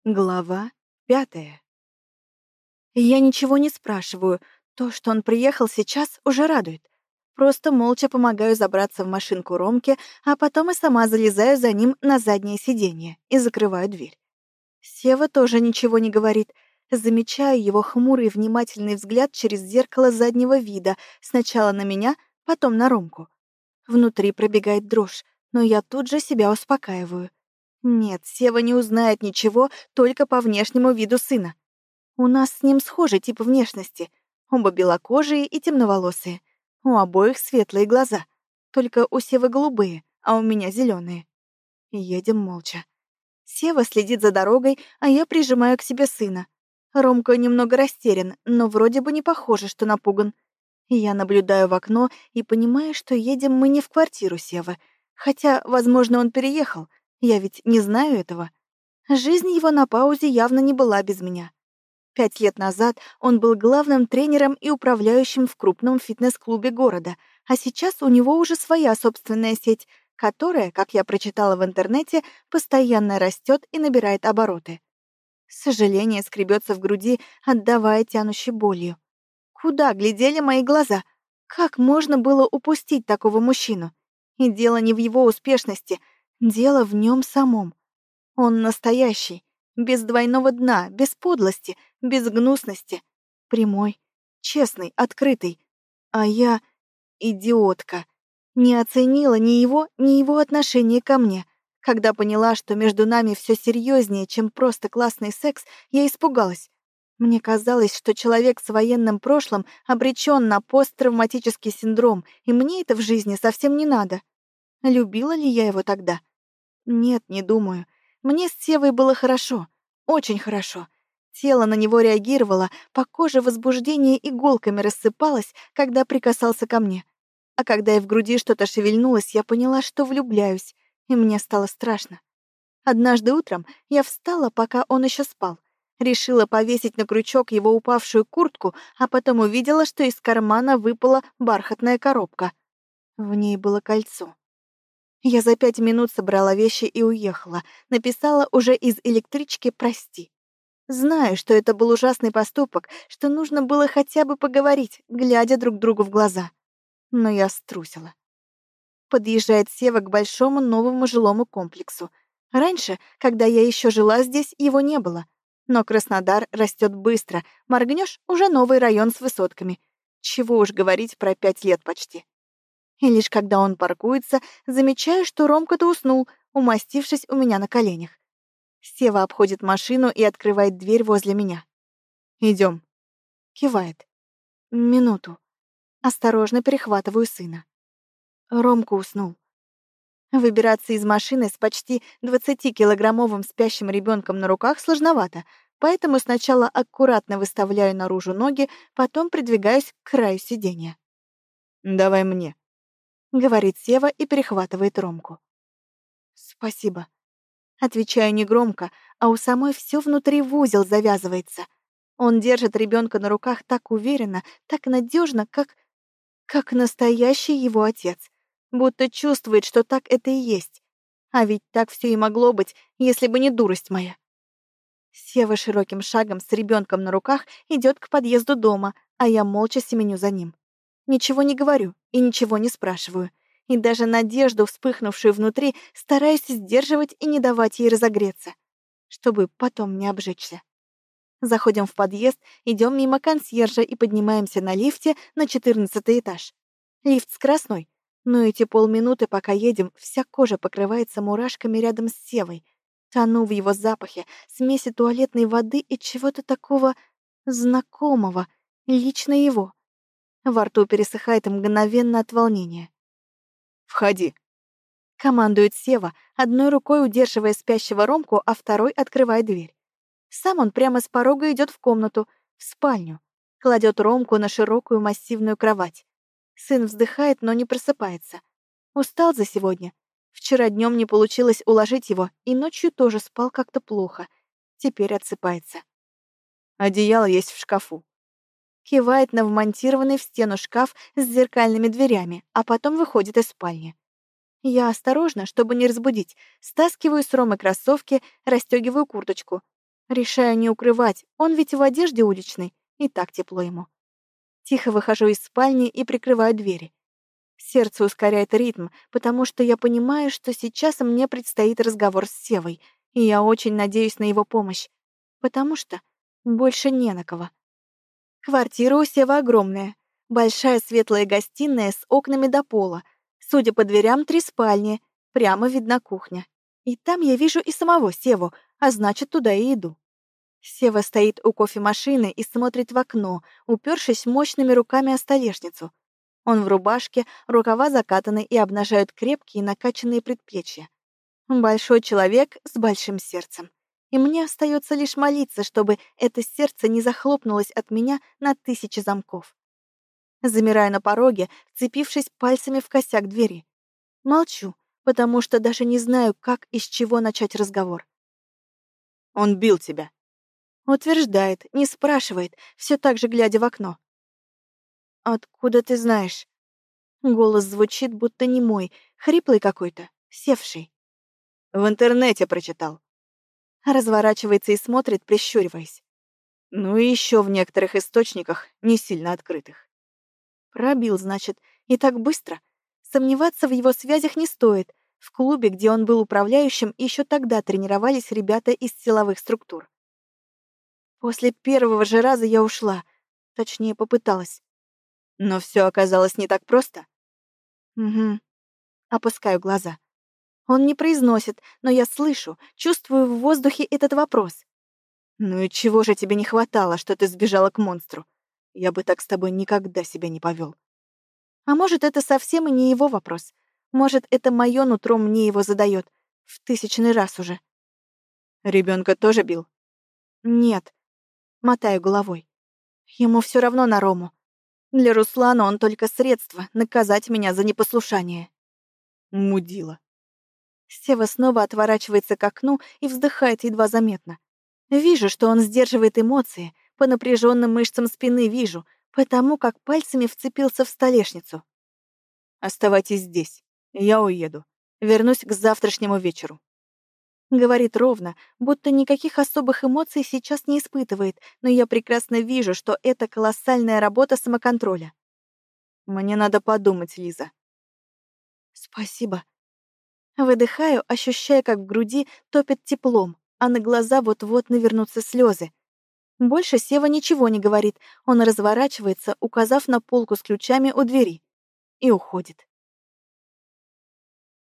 Глава 5. Я ничего не спрашиваю. То, что он приехал сейчас, уже радует. Просто молча помогаю забраться в машинку Ромке, а потом и сама залезаю за ним на заднее сиденье и закрываю дверь. Сева тоже ничего не говорит. Замечаю его хмурый внимательный взгляд через зеркало заднего вида, сначала на меня, потом на Ромку. Внутри пробегает дрожь, но я тут же себя успокаиваю. Нет, Сева не узнает ничего только по внешнему виду сына. У нас с ним схожий тип внешности. Оба белокожие и темноволосые. У обоих светлые глаза. Только у Севы голубые, а у меня зеленые. Едем молча. Сева следит за дорогой, а я прижимаю к себе сына. Ромка немного растерян, но вроде бы не похоже, что напуган. Я наблюдаю в окно и понимаю, что едем мы не в квартиру Севы. Хотя, возможно, он переехал. Я ведь не знаю этого. Жизнь его на паузе явно не была без меня. 5 лет назад он был главным тренером и управляющим в крупном фитнес-клубе города, а сейчас у него уже своя собственная сеть, которая, как я прочитала в интернете, постоянно растет и набирает обороты. Сожаление скребется в груди, отдавая тянущей болью. Куда глядели мои глаза? Как можно было упустить такого мужчину? И дело не в его успешности, дело в нем самом. Он настоящий, без двойного дна, без подлости, без гнусности. Прямой, честный, открытый. А я идиотка. Не оценила ни его отношение ко мне. Когда поняла, что между нами все серьезнее, чем просто классный секс, я испугалась. Мне казалось, что человек с военным прошлым обречен на посттравматический синдром, и мне это в жизни совсем не надо. Любила ли я его тогда? Нет, не думаю. Мне с Севой было хорошо, очень хорошо. Тело на него реагировало, по коже возбуждение иголками рассыпалось, когда прикасался ко мне. А когда и в груди что-то шевельнулось, я поняла, что влюбляюсь, и мне стало страшно. Однажды утром я встала, пока он еще спал. Решила повесить на крючок его упавшую куртку, а потом увидела, что из кармана выпала бархатная коробка. В ней было кольцо. Я за 5 минут собрала вещи и уехала. Написала уже из электрички «прости». Знаю, что это был ужасный поступок, что нужно было хотя бы поговорить, глядя друг другу в глаза. Но я струсила. Подъезжает Сева к большому новому жилому комплексу. Раньше, когда я еще жила здесь, его не было. Но Краснодар растет быстро. Моргнешь — уже новый район с высотками. Чего уж говорить про 5 лет почти. И лишь когда он паркуется, замечаю, что Ромка-то уснул, умастившись у меня на коленях. Сева обходит машину и открывает дверь возле меня. «Идем», — кивает. Минуту. Осторожно перехватываю сына. Ромка уснул. Выбираться из машины с почти 20-килограммовым спящим ребенком на руках сложновато, поэтому сначала аккуратно выставляю наружу ноги, потом придвигаюсь к краю сиденья. «Давай мне», — говорит Сева и перехватывает Ромку. «Спасибо». Отвечаю негромко, а у самой все внутри в узел завязывается. Он держит ребенка на руках так уверенно, так надежно, как настоящий его отец. Будто чувствует, что так это и есть. А ведь так все и могло быть, если бы не дурость моя. Сева широким шагом с ребенком на руках идет к подъезду дома, а я молча семеню за ним. Ничего не говорю и ничего не спрашиваю. И даже надежду, вспыхнувшую внутри, стараюсь сдерживать и не давать ей разогреться, чтобы потом не обжечься. Заходим в подъезд, идем мимо консьержа и поднимаемся на лифте на 14-й этаж. Лифт скоростной, но эти полминуты, пока едем, вся кожа покрывается мурашками рядом с Севой. Тону в его запахе, смеси туалетной воды и чего-то такого знакомого, лично его. Во рту пересыхает мгновенно от волнения. «Входи», — командует Сева, одной рукой удерживая спящего Ромку, а второй открывая дверь. Сам он прямо с порога идет в комнату, в спальню, кладет Ромку на широкую массивную кровать. Сын вздыхает, но не просыпается. Устал за сегодня. Вчера днем не получилось уложить его, и ночью тоже спал как-то плохо. Теперь отсыпается. «Одеяло есть в шкафу». Кивает на вмонтированный в стену шкаф с зеркальными дверями, а потом выходит из спальни. Я осторожно, чтобы не разбудить, стаскиваю с Ромы кроссовки, расстёгиваю курточку. Решаю не укрывать, он ведь в одежде уличной, и так тепло ему. Тихо выхожу из спальни и прикрываю двери. Сердце ускоряет ритм, потому что я понимаю, что сейчас мне предстоит разговор с Севой, и я очень надеюсь на его помощь, потому что больше не на кого. Квартира у Севы огромная. Большая светлая гостиная с окнами до пола. Судя по дверям, 3 спальни. Прямо видна кухня. И там я вижу и самого Севу, а значит, туда и иду. Сева стоит у кофемашины и смотрит в окно, упершись мощными руками о столешницу. Он в рубашке, рукава закатаны и обнажают крепкие накачанные предплечья. Большой человек с большим сердцем. И мне остается лишь молиться, чтобы это сердце не захлопнулось от меня на 1000 замков. Замираю на пороге, вцепившись пальцами в косяк двери. Молчу, потому что даже не знаю, как и с чего начать разговор. «Он бил тебя», — утверждает, не спрашивает, все так же глядя в окно. «Откуда ты знаешь?» Голос звучит, будто не мой, хриплый какой-то, севший. «в интернете прочитал». Разворачивается и смотрит, прищуриваясь. Ну и еще в некоторых источниках, не сильно открытых. Пробил, значит, и так быстро. Сомневаться в его связях не стоит. В клубе, где он был управляющим, еще тогда тренировались ребята из силовых структур. После первого же раза я ушла. Точнее, попыталась. Но все оказалось не так просто. Угу. Опускаю глаза. Он не произносит, но я слышу, чувствую в воздухе этот вопрос. Ну и чего же тебе не хватало, что ты сбежала к монстру? Я бы так с тобой никогда себя не повел. А может, это совсем и не его вопрос. Может, это моё нутро мне его задает. В 1000-й раз уже. Ребенка тоже бил? Нет. Мотаю головой. Ему все равно на Рому. Для Руслана он только средство наказать меня за непослушание. Мудила. Сева снова отворачивается к окну и вздыхает едва заметно. Вижу, что он сдерживает эмоции, по напряженным мышцам спины вижу, потому как пальцами вцепился в столешницу. Оставайтесь здесь. Я уеду. Вернусь к завтрашнему вечеру. Говорит ровно, будто никаких особых эмоций сейчас не испытывает, но я прекрасно вижу, что это колоссальная работа самоконтроля. Мне надо подумать, Лиза. Спасибо. Выдыхаю, ощущая, как в груди топит теплом, а на глаза вот-вот навернутся слезы. Больше Сева ничего не говорит, он разворачивается, указав на полку с ключами у двери, и уходит.